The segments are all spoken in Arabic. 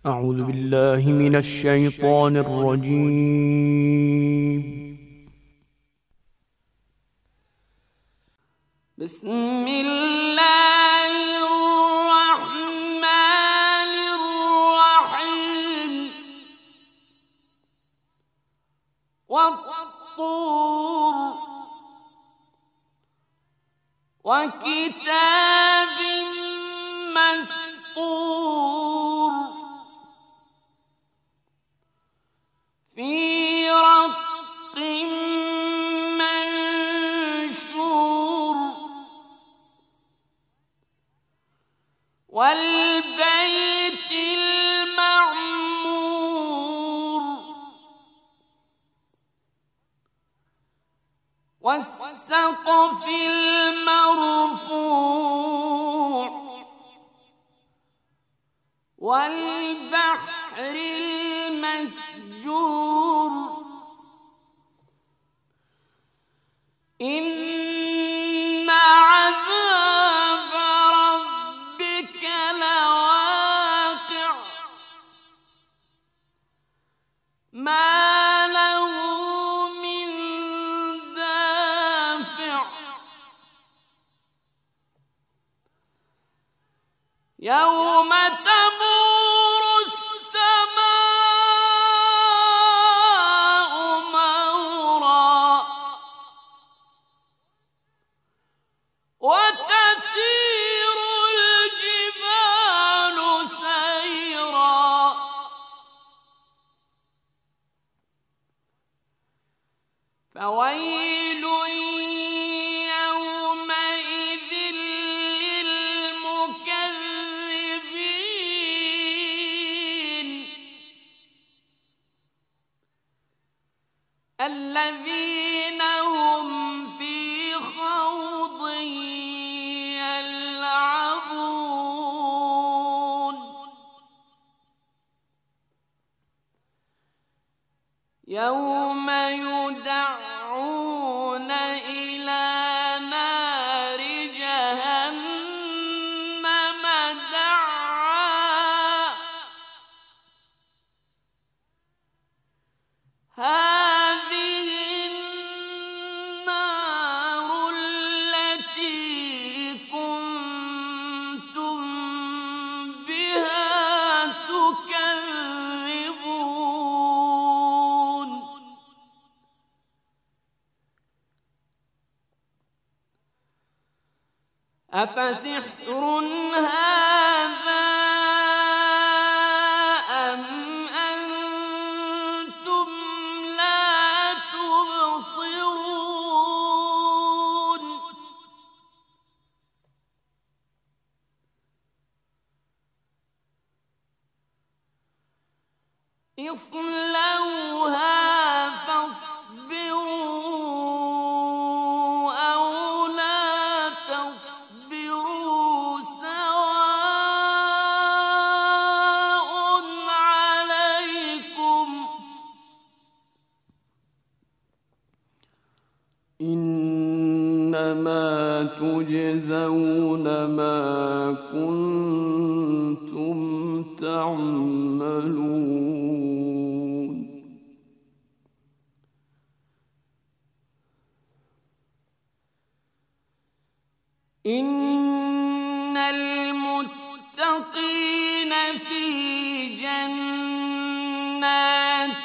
أعوذ بالله من الشيطان الرجيم. بسم الله الرحمن الرحيم. والطور وكتاب مسطور في رق منشور والبيت المعمور والسقف المرفوع والبحر المسجور إن عذاب ربك لواقع ما له من دافع يوم تمور السماء مورا وتسير الجبال سيرا فويل يومئذ للمكذبين الذين هم في خوض يلعبون يوم يدعون إلى نار جهنم دعا هذه النار التي كنتم بها تكذبون أفسحر هذا أم أنتم لا تبصرون اصلوها فاصبروا أو لا تصبروا سواء عليكم إنما تجزون ما كنتم تعملون. إن المتقين في جنات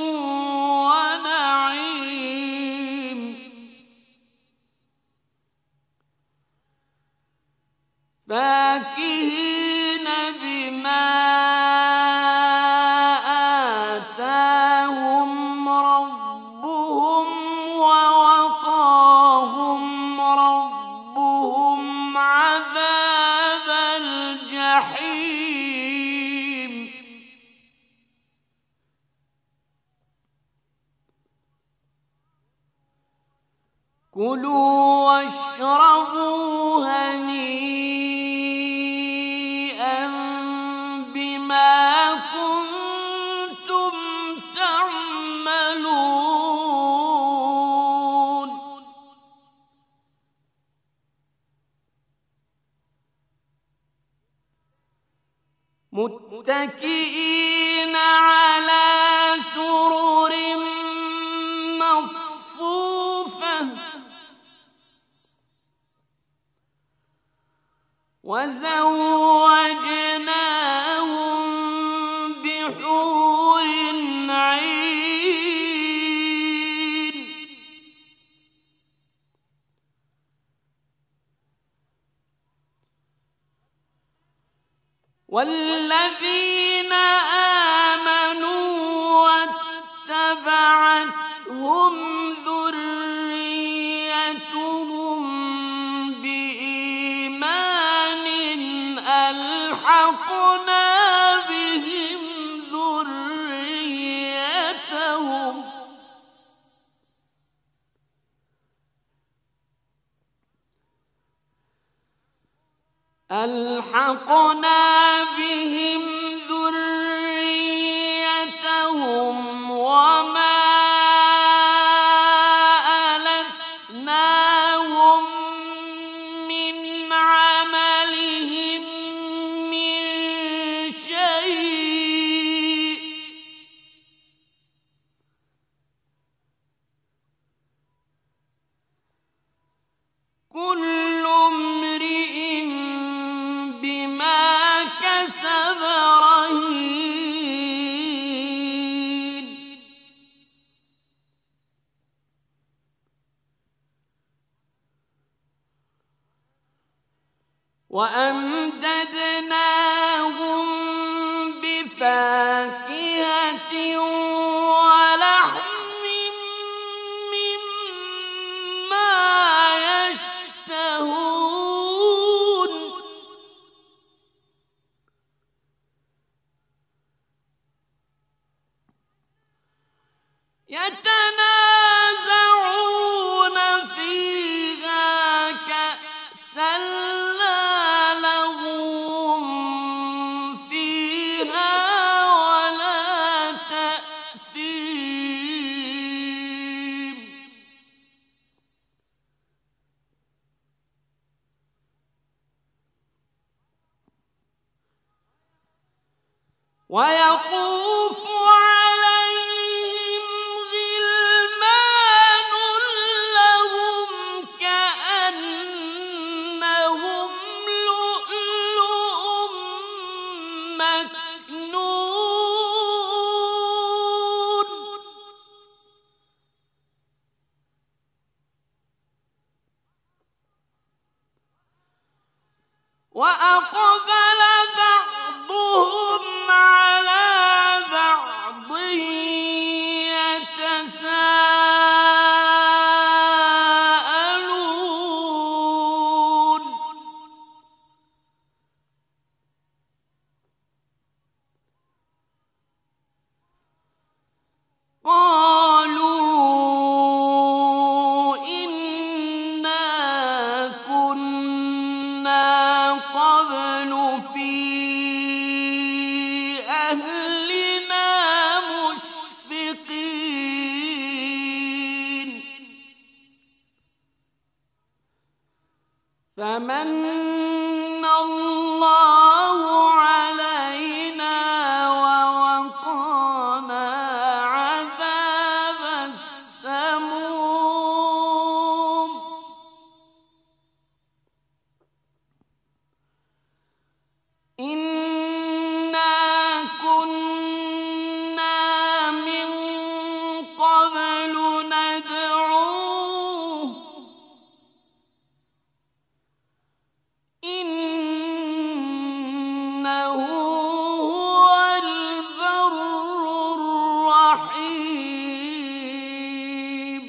ونعيم فاكهين بما آتاهم ربهم ووقاهم ربهم عذاب الجحيم كلوا واشربوا هنيئا بما كنتم تعملون متكئين على سرر مصفوفة وزوجناهم بحور عين والذين آمنوا واتبعتهم ذريتهم بإيمان ألحقنا بهم ذريتهم وما ألتناهم من عملهم من شيء كل امرئ بما كسب رهين وأمددناهم بفاكهة ولحم مما يشتهون يتنازعون فيها كأسا لا لغو فيها ولا تأثيم ويطوف عليهم غلمان لهم كأنهم لؤلؤ مكنون وأقبل بعضهم على بعض يتساءلون قالوا إنا كنا قبل في أهلنا مشفقين فمن الله علينا ووقانا عذاب السموم إنا كنا من قبل ندعوه إنه هو البر الرحيم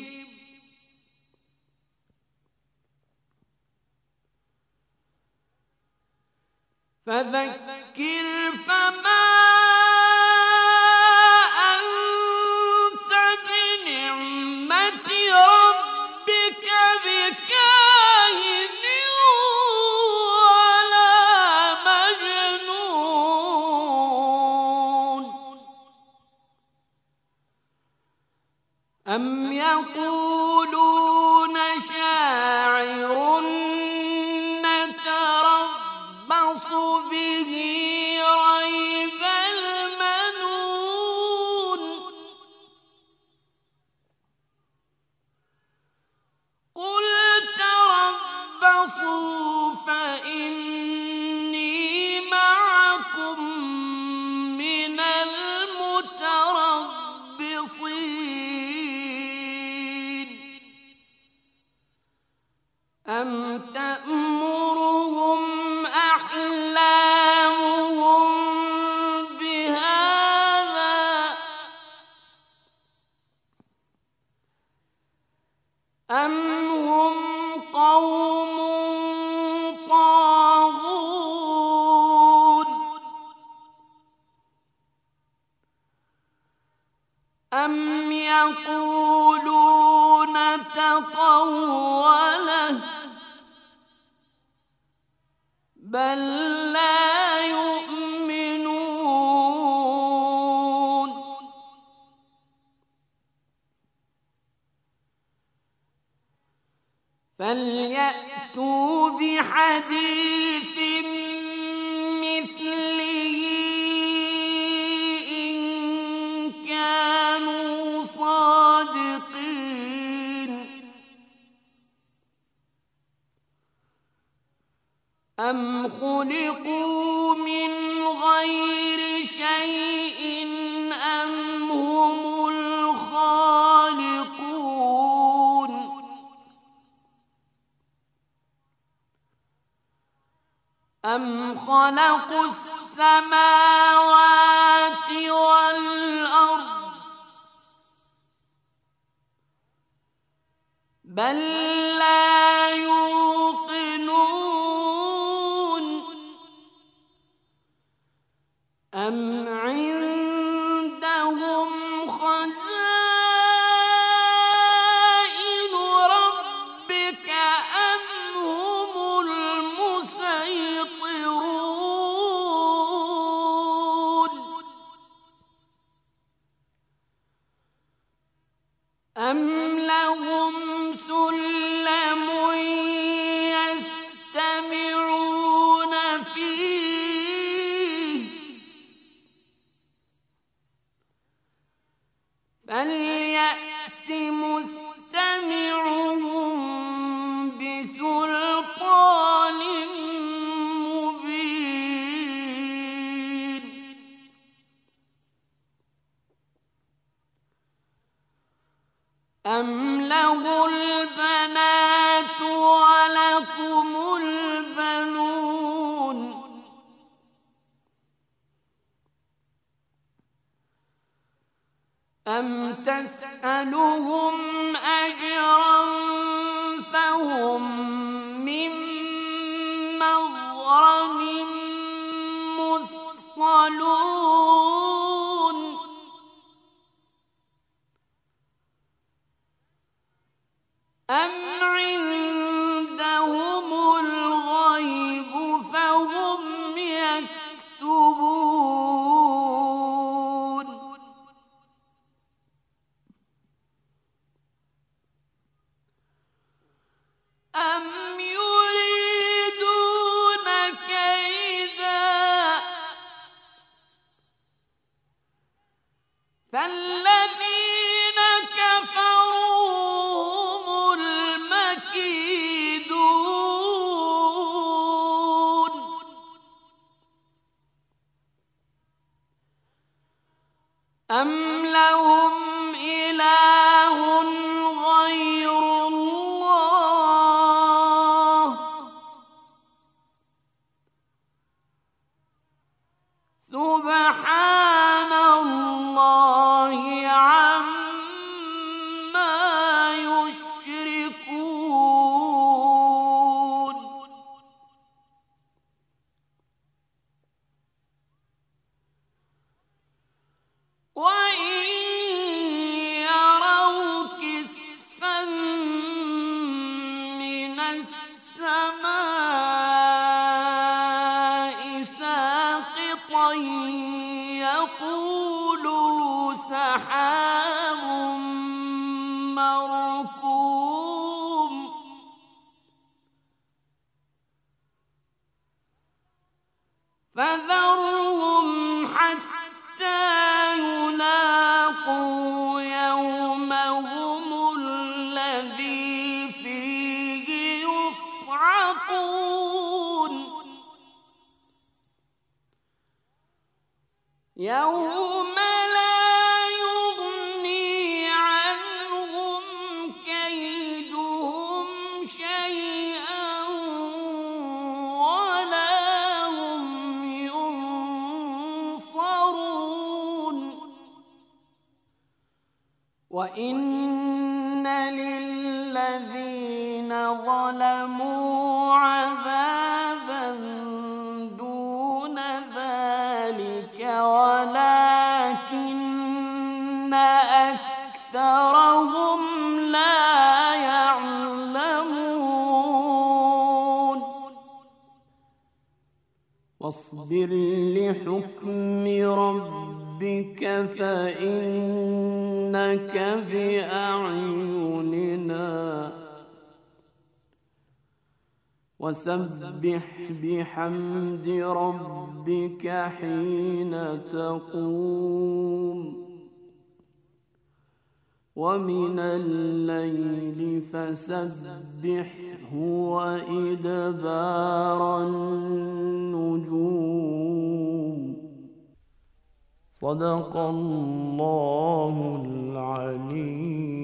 فذكر فما أنت بنعمة ربك بكاهن ولا مجنون أم يقولون شاعر نتربص به ريب أم يقولون تقوله بل لا يؤمنون فليأتوا بحديث مثله إن كانوا صادقين أم خلقوا من غير شيء أم هم الخالقون أم خلقوا السماوات والأرض بل لا يوقنون أم عندهم خزائن ربك أم هم المسيطرون أم لهم سلم يستمعون فيه فليأت مستمعهم بسلطان مبين أم له البنات ولكم البنون أم تسألهم أجرا فهم من مغرم مثقلون أم عندهم الغيب فهم يكتبون أم يريدون كيدا فالذين كفروا هم المكيدون أم لهم إله غير الله سبحان الله عما يشركون وإن يروا كسفا من السماء ساقطا يقولوا سحاب مركوم فذرهم حتى يلاقوا يومهم الذي فيه يصعقون يوم لا يغني عنهم كيدهم شيئا ولا هم ينصرون وإن للذين ظلموا عذابا دون ذلك ولكن أكثرهم لا يعلمون واصبر لحكم ربك فإنك بأعيننا وسبح بحمد ربك حين تقوم ومن الليل فسبحه وإدبار النجوم صدق الله العليم